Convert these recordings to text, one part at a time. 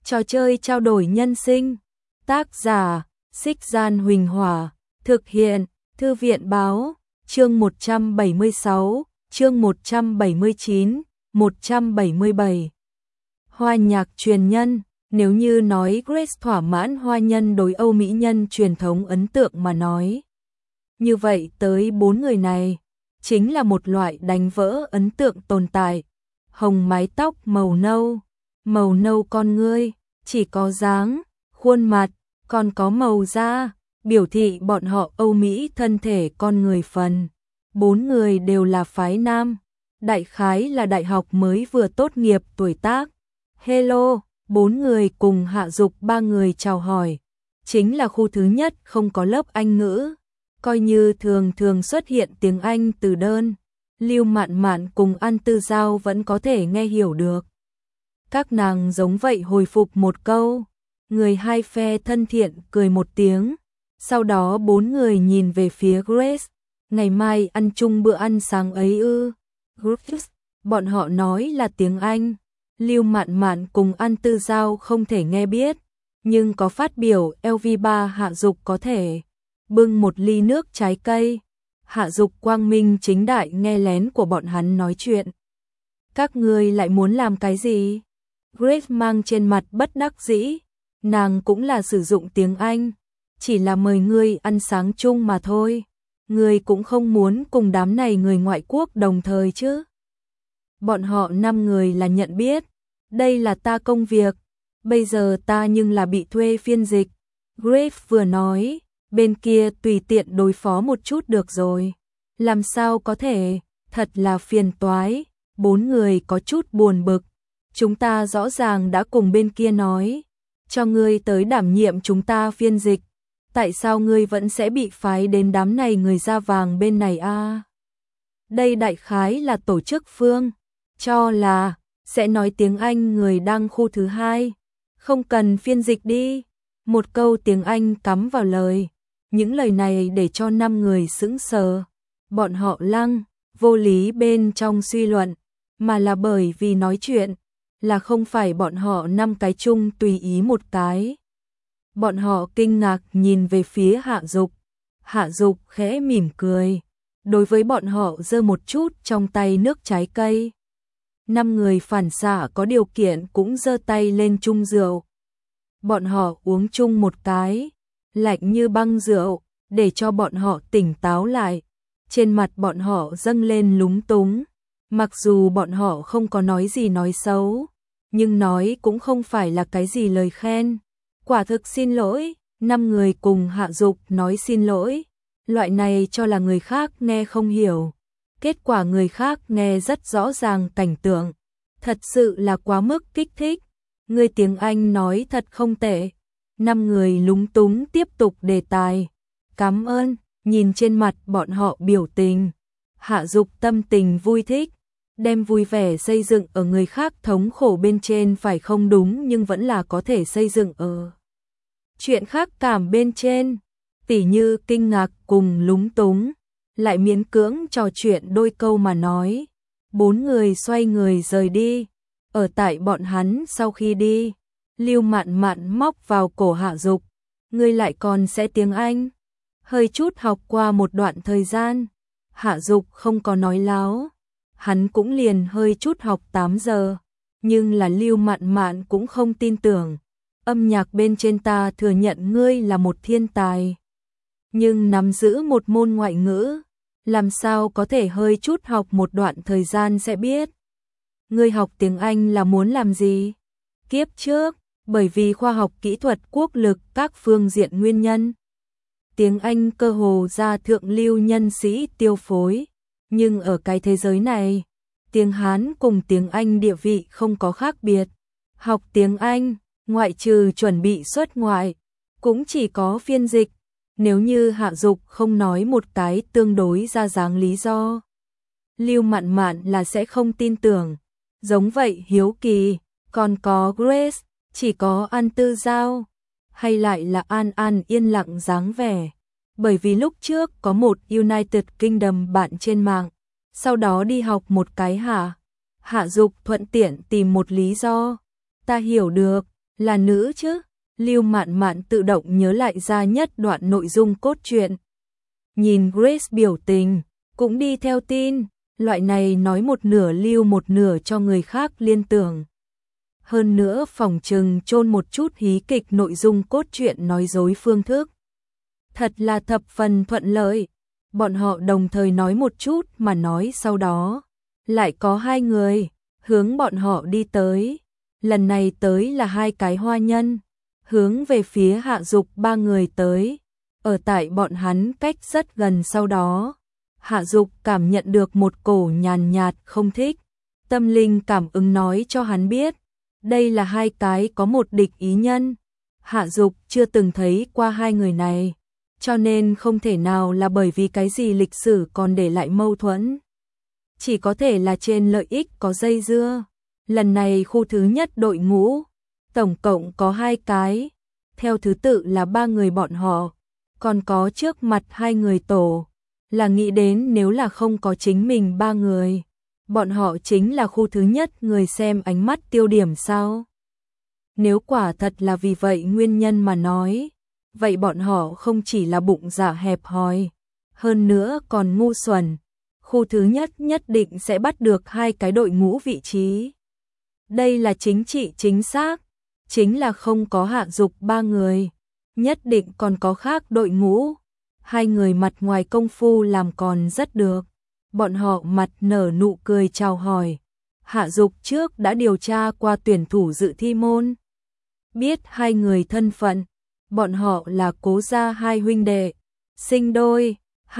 Trò chơi trao đổi nhân sinh. Tác giả: Xích Gian Huỳnh Hỏa. Thực hiện: Thư viện báo. Chương 176, chương 179, 177. Hoa nhạc truyền nhân. Nếu như nói Grace thỏa mãn hoa nhân đối Âu mỹ nhân truyền thống ấn tượng mà nói, như vậy tới 4 người này chính là một loại đánh vỡ ấn tượng tồn tại. Hồng mái tóc màu nâu con ngươi, chỉ có dáng, khuôn mặt, còn có màu da, biểu thị bọn họ Âu Mỹ thân thể con người phần. 4 người đều là phái nam, đại khái là đại học mới vừa tốt nghiệp tuổi tác. Hello, 4 người cùng Hạ Dục 3 người chào hỏi. Chính là khu thứ nhất không có lớp Anh ngữ, coi như thường xuất hiện tiếng Anh từ đơn. Lưu Mạn Mạn cùng An Tư Giao vẫn có thể nghe hiểu được. Các nàng giống vậy hồi phục một câu. Người hai phe thân thiện cười một tiếng. Sau đó 4 người nhìn về phía Grace. Ngày mai ăn chung bữa ăn sáng ấy ư? Grace, bọn họ nói là tiếng Anh. Lưu Mạn Mạn cùng An Tư Giao không thể nghe biết, nhưng có phát biểu LV3 Hạ Dục có thể. Bưng một ly nước trái cây. Hạ Dục quang minh chính đại nghe lén của bọn hắn nói chuyện. Các ngươi lại muốn làm cái gì? Grace mang trên mặt bất đắc dĩ. Nàng cũng là sử dụng tiếng Anh, chỉ là mời ngươi ăn sáng chung mà thôi. Ngươi cũng không muốn cùng đám này người ngoại quốc đồng thời chứ? Bọn họ 5 người là nhận biết. Đây là ta công việc. Bây giờ ta nhưng là bị thuê phiên dịch. Grace vừa nói, bên kia tùy tiện đối phó một chút được rồi. Làm sao có thể, thật là phiền toái. 4 người có chút buồn bực. Chúng ta rõ ràng đã cùng bên kia nói, cho ngươi tới đảm nhiệm chúng ta phiên dịch. Tại sao ngươi vẫn sẽ bị phái đến đám này người da vàng bên này a? Đây đại khái là tổ chức phương cho là sẽ nói tiếng Anh người đang khu thứ hai. Không cần phiên dịch đi. Một câu tiếng Anh cắm vào lời. Những lời này để cho 5 người sững sờ. Bọn họ lăng, vô lý bên trong suy luận, mà là bởi vì nói chuyện, là không phải bọn họ 5 cái chung tùy ý một cái. Bọn họ kinh ngạc nhìn về phía Hạ Dục. Hạ Dục khẽ mỉm cười. Đối với bọn họ giơ một chút trong tay nước trái cây. 5 người phản xạ có điều kiện cũng giơ tay lên chung rượu. Bọn họ uống chung một cái, lạnh như băng rượu, để cho bọn họ tỉnh táo lại. Trên mặt bọn họ dâng lên lúng túng. Mặc dù bọn họ không có nói gì nói xấu, nhưng nói cũng không phải là cái gì lời khen. Quả thực xin lỗi. 5 người cùng Hạ Dục nói xin lỗi. Loại này cho là người khác nghe không hiểu. Kết quả người khác nghe rất rõ ràng cảnh tượng. Thật sự là quá mức kích thích. Người tiếng Anh nói thật không tệ. 5 người lúng túng tiếp tục đề tài. Cảm ơn. Nhìn trên mặt bọn họ biểu tình, Hạ Dục tâm tình vui thích. Đem vui vẻ xây dựng ở người khác thống khổ bên trên phải không đúng, nhưng vẫn là có thể xây dựng ở chuyện khác cảm bên trên. Tỉ như kinh ngạc cùng lúng túng, lại miễn cưỡng trò chuyện đôi câu mà nói. 4 người xoay người rời đi. Ở tại bọn hắn sau khi đi, Lưu Mạn Mạn móc vào cổ Hạ Dục. Ngươi lại còn sẽ tiếng Anh? Hơi chút học qua một đoạn thời gian. Hạ Dục không có nói láo. Hắn cũng liền hơi chút học 8 giờ. Nhưng là Lưu Mạn Mạn cũng không tin tưởng. Âm nhạc bên trên ta thừa nhận ngươi là một thiên tài, nhưng nắm giữ một môn ngoại ngữ, làm sao có thể hơi chút học một đoạn thời gian sẽ biết. Ngươi học tiếng Anh là muốn làm gì? Kiếp trước, bởi vì khoa học kỹ thuật quốc lực các phương diện nguyên nhân, tiếng Anh cơ hồ ra thượng lưu nhân sĩ tiêu phối. Nhưng ở cái thế giới này, tiếng Hán cùng tiếng Anh địa vị không có khác biệt. Học tiếng Anh, ngoại trừ chuẩn bị xuất ngoại, cũng chỉ có phiên dịch. Nếu như Hạ Dục không nói một cái tương đối ra dáng lý do, Lưu Mạn Mạn là sẽ không tin tưởng. Giống vậy hiếu kỳ, còn có Grace, chỉ có An Tư Giao, hay lại là An An yên lặng dáng vẻ. Bởi vì lúc trước có một United Kingdom bạn trên mạng, sau đó đi học một cái Hạ Dục thuận tiện tìm một lý do. Ta hiểu được, Là nữ chứ? Lưu Mạn Mạn tự động nhớ lại ra nhất đoạn nội dung cốt truyện. Nhìn Grace biểu tình, cũng đi theo tin, loại này nói một nửa lưu một nửa cho người khác liên tưởng. Hơn nữa phỏng chừng chôn một chút hí kịch nội dung cốt truyện nói dối phương thức. Thật là thập phần thuận lợi, bọn họ đồng thời nói một chút mà nói sau đó. Lại có hai người, hướng bọn họ đi tới. Lần này tới là hai cái hoa nhân, hướng về phía Hạ Dục ba người tới. Ở tại bọn hắn cách rất gần sau đó. Hạ Dục cảm nhận được một cổ nhàn nhạt không thích. Tâm linh cảm ứng nói cho hắn biết. Đây là hai cái có một địch ý nhân. Hạ Dục chưa từng thấy qua hai người này. Cho nên không thể nào là bởi vì cái gì lịch sử còn để lại mâu thuẫn. Chỉ có thể là trên lợi ích có dây dưa. Lần này khu thứ nhất đội ngũ, tổng cộng có hai cái. Theo thứ tự là ba người bọn họ. Còn có trước mặt hai người tổ. Là nghĩ đến nếu là không có chính mình ba người. Bọn họ chính là khu thứ nhất người xem ánh mắt tiêu điểm sao? Nếu quả thật là vì vậy nguyên nhân mà nói, vậy bọn họ không chỉ là bụng dạ hẹp hòi, hơn nữa còn ngu xuẩn. Khu thứ nhất nhất định sẽ bắt được hai cái đội ngũ vị trí. Đây là chính trị chính xác, chính là không có Hạ Dục ba người, nhất định còn có khác đội ngũ. Hai người mặt ngoài công phu làm còn rất được. Bọn họ mặt nở nụ cười chào hỏi. Hạ Dục trước đã điều tra qua tuyển thủ dự thi môn. Biết hai người thân phận. Bọn họ là Cố gia hai huynh đệ. Sinh đôi,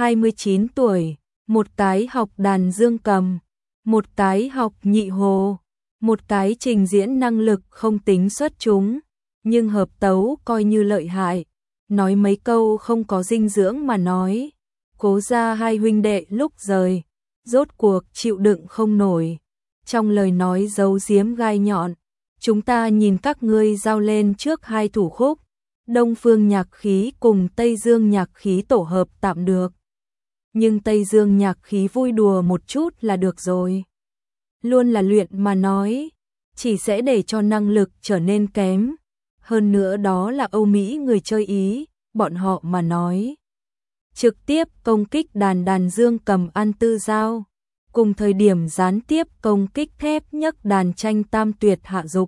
29 tuổi. Một cái học đàn dương cầm. Một cái học nhị hồ. Một cái trình diễn năng lực không tính xuất chúng. Nhưng hợp tấu coi như lợi hại. Nói mấy câu không có dinh dưỡng mà nói. Cố gia hai huynh đệ lúc rời, rốt cuộc chịu đựng không nổi. Trong lời nói giấu giếm gai nhọn, chúng ta nhìn các ngươi giao lên trước hai thủ khúc. Đông Phương nhạc khí cùng Tây Dương nhạc khí tổ hợp tạm được. Nhưng Tây Dương nhạc khí vui đùa một chút là được rồi. Luôn là luyện mà nói, chỉ sẽ để cho năng lực trở nên kém. Hơn nữa đó là Âu Mỹ người chơi Ý, bọn họ mà nói. Trực tiếp công kích đàn dương cầm An Tư Giao, cùng thời điểm gián tiếp công kích thép nhấc đàn tranh tam tuyệt Hạ Dục.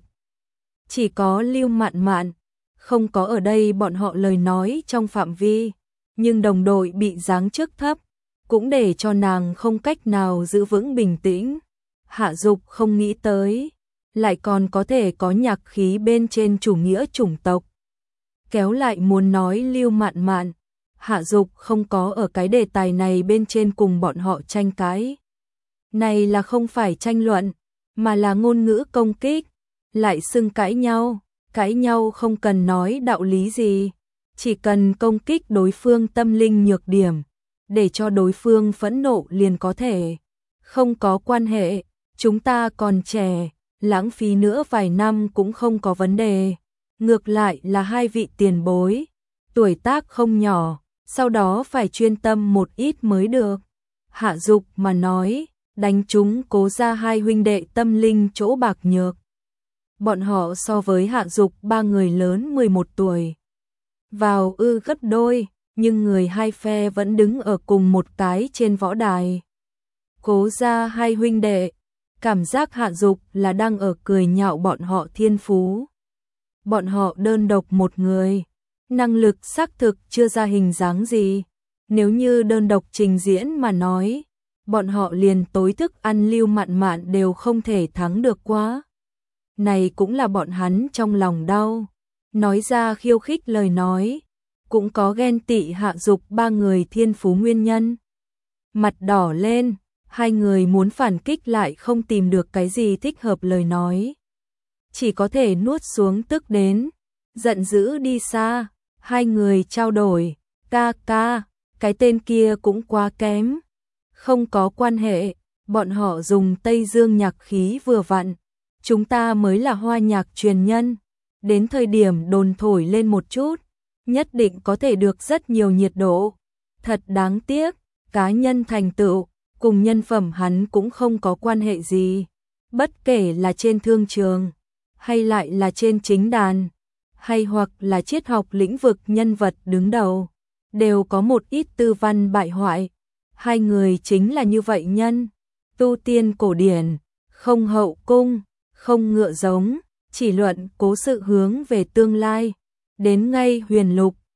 Chỉ có Lưu Mạn Mạn, không có ở đây bọn họ lời nói trong phạm vi, nhưng đồng đội bị giáng chức thấp, cũng để cho nàng không cách nào giữ vững bình tĩnh. Hạ Dục không nghĩ tới, lại còn có thể có nhạc khí bên trên chủ nghĩa chủng tộc. Kéo lại muốn nói Lưu Mạn Mạn, Hạ Dục không có ở cái đề tài này bên trên cùng bọn họ tranh cãi. Này là không phải tranh luận, mà là ngôn ngữ công kích, lại xưng cãi nhau không cần nói đạo lý gì, chỉ cần công kích đối phương tâm linh nhược điểm, để cho đối phương phẫn nộ liền có thể. Không có quan hệ, chúng ta còn trẻ, lãng phí nữa vài năm cũng không có vấn đề. Ngược lại là hai vị tiền bối, tuổi tác không nhỏ, sau đó phải chuyên tâm một ít mới được. Hạ Dục mà nói, đánh chúng Cố gia hai huynh đệ tâm linh chỗ bạc nhược. Bọn họ so với Hạ Dục ba người lớn 11 tuổi. Vào gấp đôi, nhưng người hai phe vẫn đứng ở cùng một cái trên võ đài. Cố gia hai huynh đệ, cảm giác Hạ Dục là đang ở cười nhạo bọn họ thiên phú. Bọn họ đơn độc một người, năng lực xác thực chưa ra hình dáng gì. Nếu như đơn độc trình diễn mà nói, bọn họ liền tối thức ăn Lưu Mạn Mạn đều không thể thắng được quá. Này cũng là bọn hắn trong lòng đau. Nói ra khiêu khích lời nói, cũng có ghen tị Hạ Dục ba người thiên phú nguyên nhân. Mặt đỏ lên, hai người muốn phản kích lại không tìm được cái gì thích hợp lời nói. Chỉ có thể nuốt xuống tức đến, giận dữ đi xa. Hai người trao đổi, ca, cái tên kia cũng quá kém. Không có quan hệ, bọn họ dùng Tây Dương nhạc khí vừa vặn. Chúng ta mới là hoa nhạc truyền nhân. Đến thời điểm đồn thổi lên một chút, nhất định có thể được rất nhiều nhiệt độ. Thật đáng tiếc, cá nhân thành tựu, cùng nhân phẩm hắn cũng không có quan hệ gì. Bất kể là trên thương trường, hay lại là trên chính đàn, hay hoặc là triết học lĩnh vực nhân vật đứng đầu, đều có một ít tư văn bại hoại. Hai người chính là như vậy nhân, tu tiên cổ điển, không hậu cung, không ngựa giống, chỉ luận cố sự hướng về tương lai. Đến ngay Huyền Lục,